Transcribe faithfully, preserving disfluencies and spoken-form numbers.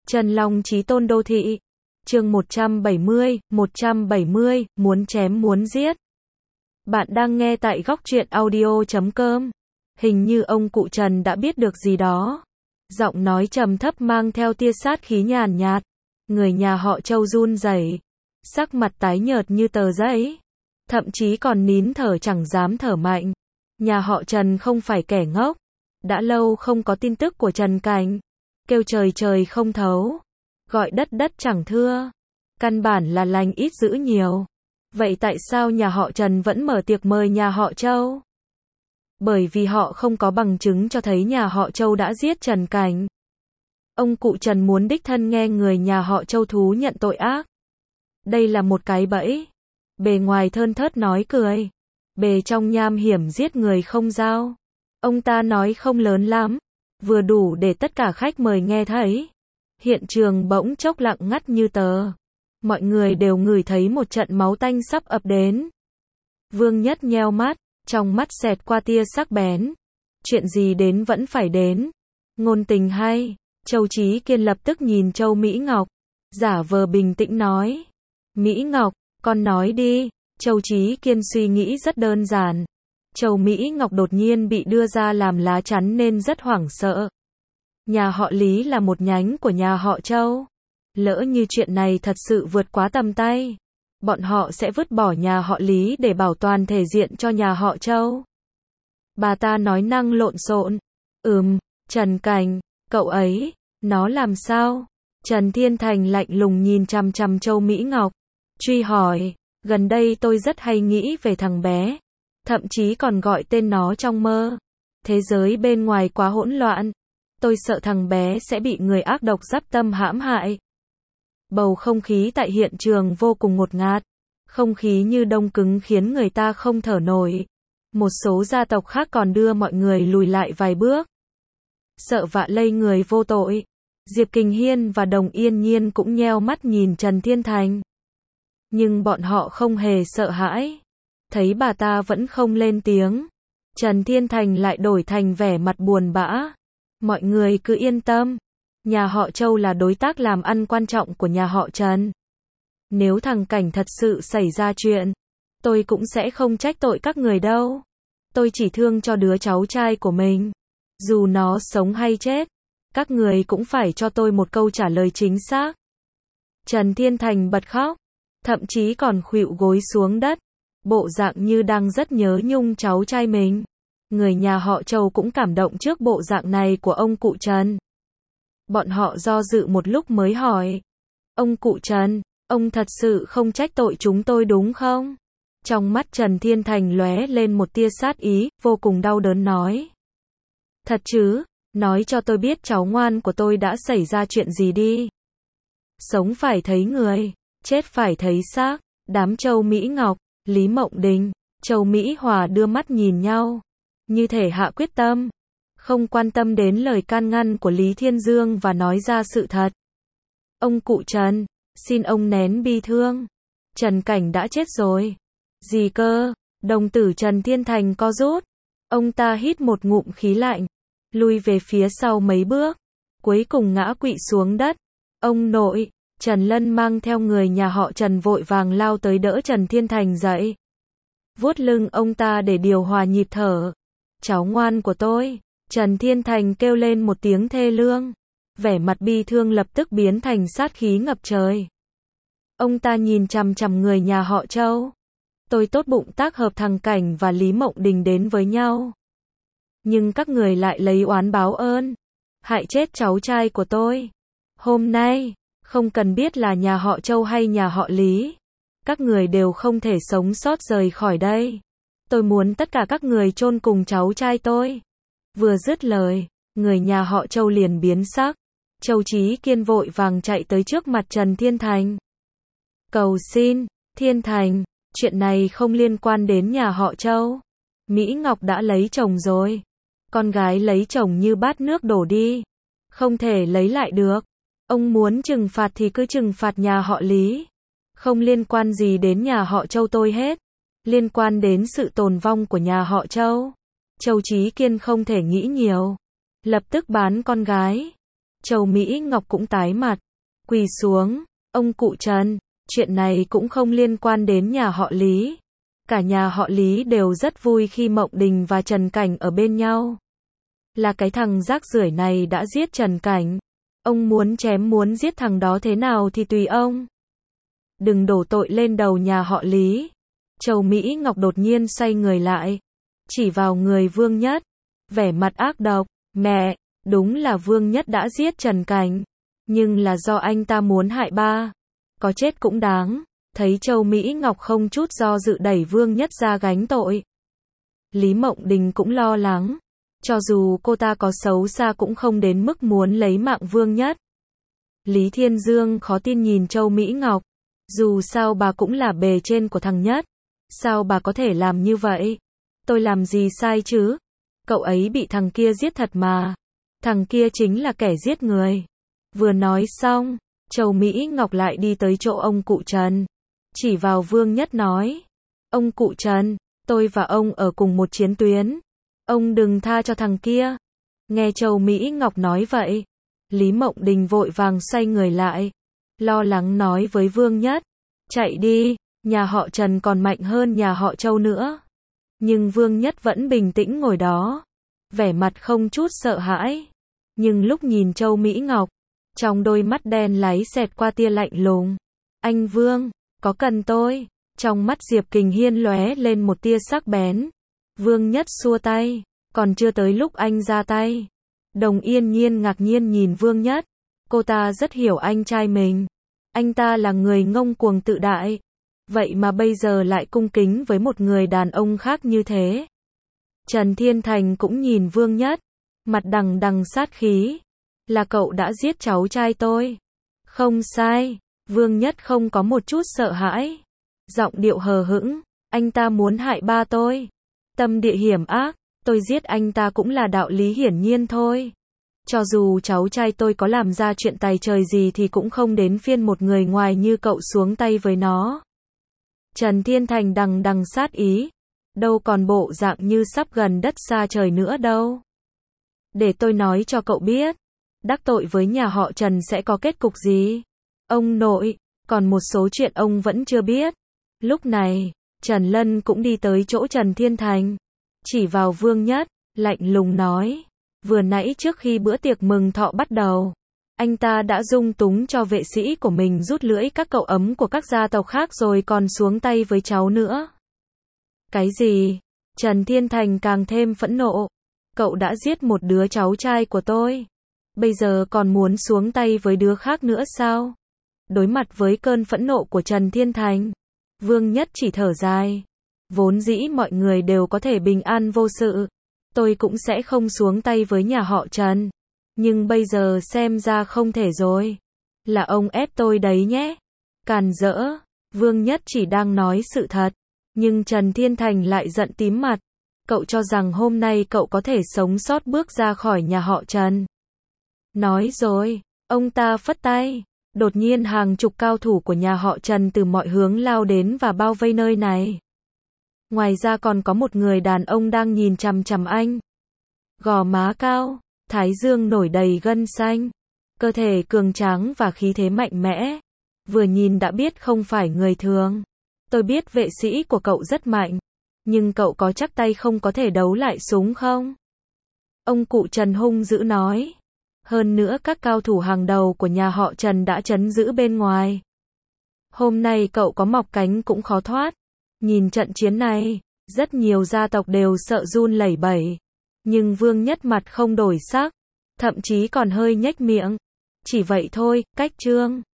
Trần Long Chí Tôn Đô Thị. Chương một trăm bảy mươi, một trăm bảy mươi, muốn chém muốn giết. Bạn đang nghe tại góc truyện audio chấm com. Hình như ông cụ Trần đã biết được gì đó. Giọng nói trầm thấp mang theo tia sát khí nhàn nhạt. Người nhà họ Châu run rẩy, sắc mặt tái nhợt như tờ giấy, thậm chí còn nín thở chẳng dám thở mạnh. Nhà họ Trần không phải kẻ ngốc, đã lâu không có tin tức của Trần Cảnh, kêu trời trời không thấu, gọi đất đất chẳng thưa, căn bản là lành ít dữ nhiều. Vậy tại sao nhà họ Trần vẫn mở tiệc mời nhà họ Châu? Bởi vì họ không có bằng chứng cho thấy nhà họ Châu đã giết Trần Cảnh. Ông cụ Trần muốn đích thân nghe người nhà họ Châu thú nhận tội ác. Đây là một cái bẫy. Bề ngoài thơn thớt nói cười, bề trong nham hiểm giết người không dao. Ông ta nói không lớn lắm, vừa đủ để tất cả khách mời nghe thấy. Hiện trường bỗng chốc lặng ngắt như tờ. Mọi người đều ngửi thấy một trận máu tanh sắp ập đến. Vương Nhất nheo mắt, trong mắt xẹt qua tia sắc bén. Chuyện gì đến vẫn phải đến. Ngôn tình hay. Châu Chí Kiên lập tức nhìn Châu Mỹ Ngọc, giả vờ bình tĩnh nói. Mỹ Ngọc, con nói đi. Châu Chí Kiên suy nghĩ rất đơn giản. Châu Mỹ Ngọc đột nhiên bị đưa ra làm lá chắn nên rất hoảng sợ. Nhà họ Lý là một nhánh của nhà họ Châu. Lỡ như chuyện này thật sự vượt quá tầm tay, bọn họ sẽ vứt bỏ nhà họ Lý để bảo toàn thể diện cho nhà họ Châu. Bà ta nói năng lộn xộn. Ừm, Trần Cảnh, cậu ấy, nó làm sao? Trần Thiên Thành lạnh lùng nhìn chằm chằm Châu Mỹ Ngọc, truy hỏi, gần đây tôi rất hay nghĩ về thằng bé, thậm chí còn gọi tên nó trong mơ. Thế giới bên ngoài quá hỗn loạn, tôi sợ thằng bé sẽ bị người ác độc giáp tâm hãm hại. Bầu không khí tại hiện trường vô cùng ngột ngạt, không khí như đông cứng khiến người ta không thở nổi. Một số gia tộc khác còn đưa mọi người lùi lại vài bước, sợ vạ lây người vô tội. Diệp Kình Hiên và Đồng Yên Nhiên cũng nheo mắt nhìn Trần Thiên Thành. Nhưng bọn họ không hề sợ hãi. Thấy bà ta vẫn không lên tiếng, Trần Thiên Thành lại đổi thành vẻ mặt buồn bã. Mọi người cứ yên tâm. Nhà họ Châu là đối tác làm ăn quan trọng của nhà họ Trần. Nếu thằng Cảnh thật sự xảy ra chuyện, tôi cũng sẽ không trách tội các người đâu. Tôi chỉ thương cho đứa cháu trai của mình. Dù nó sống hay chết, các người cũng phải cho tôi một câu trả lời chính xác. Trần Thiên Thành bật khóc, thậm chí còn khuỵu gối xuống đất, bộ dạng như đang rất nhớ nhung cháu trai mình. Người nhà họ Châu cũng cảm động trước bộ dạng này của ông cụ Trần. Bọn họ do dự một lúc mới hỏi, ông cụ Trần, ông thật sự không trách tội chúng tôi đúng không? Trong mắt Trần Thiên Thành lóe lên một tia sát ý, vô cùng đau đớn nói. Thật chứ, nói cho tôi biết cháu ngoan của tôi đã xảy ra chuyện gì đi. Sống phải thấy người, chết phải thấy xác. Đám Châu Mỹ Ngọc, Lý Mộng Đình, Châu Mỹ Hòa đưa mắt nhìn nhau, như thể hạ quyết tâm, không quan tâm đến lời can ngăn của Lý Thiên Dương và nói ra sự thật. Ông cụ Trần, xin ông nén bi thương. Trần Cảnh đã chết rồi. Gì cơ? Đồng tử Trần Thiên Thành co rút. Ông ta hít một ngụm khí lạnh, lui về phía sau mấy bước, cuối cùng ngã quỵ xuống đất. Ông nội, Trần Lân mang theo người nhà họ Trần vội vàng lao tới đỡ Trần Thiên Thành dậy, vuốt lưng ông ta để điều hòa nhịp thở. Cháu ngoan của tôi. Trần Thiên Thành kêu lên một tiếng thê lương, vẻ mặt bi thương lập tức biến thành sát khí ngập trời. Ông ta nhìn chằm chằm người nhà họ Châu. Tôi tốt bụng tác hợp thằng Cảnh và Lý Mộng Đình đến với nhau, nhưng các người lại lấy oán báo ơn, hại chết cháu trai của tôi. Hôm nay, không cần biết là nhà họ Châu hay nhà họ Lý, các người đều không thể sống sót rời khỏi đây. Tôi muốn tất cả các người chôn cùng cháu trai tôi. Vừa dứt lời, người nhà họ Châu liền biến sắc. Châu Chí Kiên vội vàng chạy tới trước mặt Trần Thiên Thành. Cầu xin, Thiên Thành, chuyện này không liên quan đến nhà họ Châu. Mỹ Ngọc đã lấy chồng rồi. Con gái lấy chồng như bát nước đổ đi, không thể lấy lại được. Ông muốn trừng phạt thì cứ trừng phạt nhà họ Lý. Không liên quan gì đến nhà họ Châu tôi hết. Liên quan đến sự tồn vong của nhà họ Châu. Châu Chí Kiên không thể nghĩ nhiều, lập tức bán con gái. Châu Mỹ Ngọc cũng tái mặt, quỳ xuống, ông cụ Trần, chuyện này cũng không liên quan đến nhà họ Lý. Cả nhà họ Lý đều rất vui khi Mộng Đình và Trần Cảnh ở bên nhau. Là cái thằng rác rưởi này đã giết Trần Cảnh. Ông muốn chém muốn giết thằng đó thế nào thì tùy ông. Đừng đổ tội lên đầu nhà họ Lý. Châu Mỹ Ngọc đột nhiên xoay người lại, chỉ vào người Vương Nhất, vẻ mặt ác độc, mẹ, đúng là Vương Nhất đã giết Trần Cảnh, nhưng là do anh ta muốn hại ba, có chết cũng đáng. Thấy Châu Mỹ Ngọc không chút do dự đẩy Vương Nhất ra gánh tội, Lý Mộng Đình cũng lo lắng, cho dù cô ta có xấu xa cũng không đến mức muốn lấy mạng Vương Nhất. Lý Thiên Dương khó tin nhìn Châu Mỹ Ngọc, dù sao bà cũng là bề trên của thằng Nhất, sao bà có thể làm như vậy? Tôi làm gì sai chứ? Cậu ấy bị thằng kia giết thật mà, thằng kia chính là kẻ giết người. Vừa nói xong, Châu Mỹ Ngọc lại đi tới chỗ ông cụ Trần, chỉ vào Vương Nhất nói, ông cụ Trần, tôi và ông ở cùng một chiến tuyến, ông đừng tha cho thằng kia. Nghe Châu Mỹ Ngọc nói vậy, Lý Mộng Đình vội vàng xoay người lại, lo lắng nói với Vương Nhất, chạy đi, nhà họ Trần còn mạnh hơn nhà họ Châu nữa. Nhưng Vương Nhất vẫn bình tĩnh ngồi đó, vẻ mặt không chút sợ hãi. Nhưng lúc nhìn Châu Mỹ Ngọc, trong đôi mắt đen láy xẹt qua tia lạnh lùng. Anh Vương, có cần tôi? Trong mắt Diệp Kình Hiên lóe lên một tia sắc bén. Vương Nhất xua tay, còn chưa tới lúc anh ra tay. Đồng Yên Nhiên ngạc nhiên nhìn Vương Nhất, cô ta rất hiểu anh trai mình. Anh ta là người ngông cuồng tự đại, vậy mà bây giờ lại cung kính với một người đàn ông khác như thế. Trần Thiên Thành cũng nhìn Vương Nhất, mặt đằng đằng sát khí. Là cậu đã giết cháu trai tôi. Không sai, Vương Nhất không có một chút sợ hãi. Giọng điệu hờ hững, anh ta muốn hại ba tôi. Tâm địa hiểm ác, tôi giết anh ta cũng là đạo lý hiển nhiên thôi. Cho dù cháu trai tôi có làm ra chuyện tày trời gì thì cũng không đến phiên một người ngoài như cậu xuống tay với nó. Trần Thiên Thành đằng đằng sát ý, đâu còn bộ dạng như sắp gần đất xa trời nữa đâu. Để tôi nói cho cậu biết, đắc tội với nhà họ Trần sẽ có kết cục gì. Ông nội, còn một số chuyện ông vẫn chưa biết. Lúc này, Trần Lân cũng đi tới chỗ Trần Thiên Thành, chỉ vào Vương Nhất, lạnh lùng nói, vừa nãy trước khi bữa tiệc mừng thọ bắt đầu, anh ta đã dung túng cho vệ sĩ của mình rút lưỡi các cậu ấm của các gia tộc khác rồi còn xuống tay với cháu nữa. Cái gì? Trần Thiên Thành càng thêm phẫn nộ. Cậu đã giết một đứa cháu trai của tôi, bây giờ còn muốn xuống tay với đứa khác nữa sao? Đối mặt với cơn phẫn nộ của Trần Thiên Thành, Vương Nhất chỉ thở dài. Vốn dĩ mọi người đều có thể bình an vô sự, tôi cũng sẽ không xuống tay với nhà họ Trần. Nhưng bây giờ xem ra không thể rồi. Là ông ép tôi đấy nhé. Càn rỡ. Vương Nhất chỉ đang nói sự thật, nhưng Trần Thiên Thành lại giận tím mặt. Cậu cho rằng hôm nay cậu có thể sống sót bước ra khỏi nhà họ Trần. Nói rồi, ông ta phất tay. Đột nhiên hàng chục cao thủ của nhà họ Trần từ mọi hướng lao đến và bao vây nơi này. Ngoài ra còn có một người đàn ông đang nhìn chằm chằm anh. Gò má cao, thái dương nổi đầy gân xanh, cơ thể cường tráng và khí thế mạnh mẽ. Vừa nhìn đã biết không phải người thường. Tôi biết vệ sĩ của cậu rất mạnh, nhưng cậu có chắc tay không có thể đấu lại súng không? Ông cụ Trần hung dữ nói. Hơn nữa các cao thủ hàng đầu của nhà họ Trần đã trấn giữ bên ngoài. Hôm nay cậu có mọc cánh cũng khó thoát. Nhìn trận chiến này, rất nhiều gia tộc đều sợ run lẩy bẩy. Nhưng Vương Nhất mặt không đổi sắc, thậm chí còn hơi nhếch miệng. Chỉ vậy thôi, cách trương.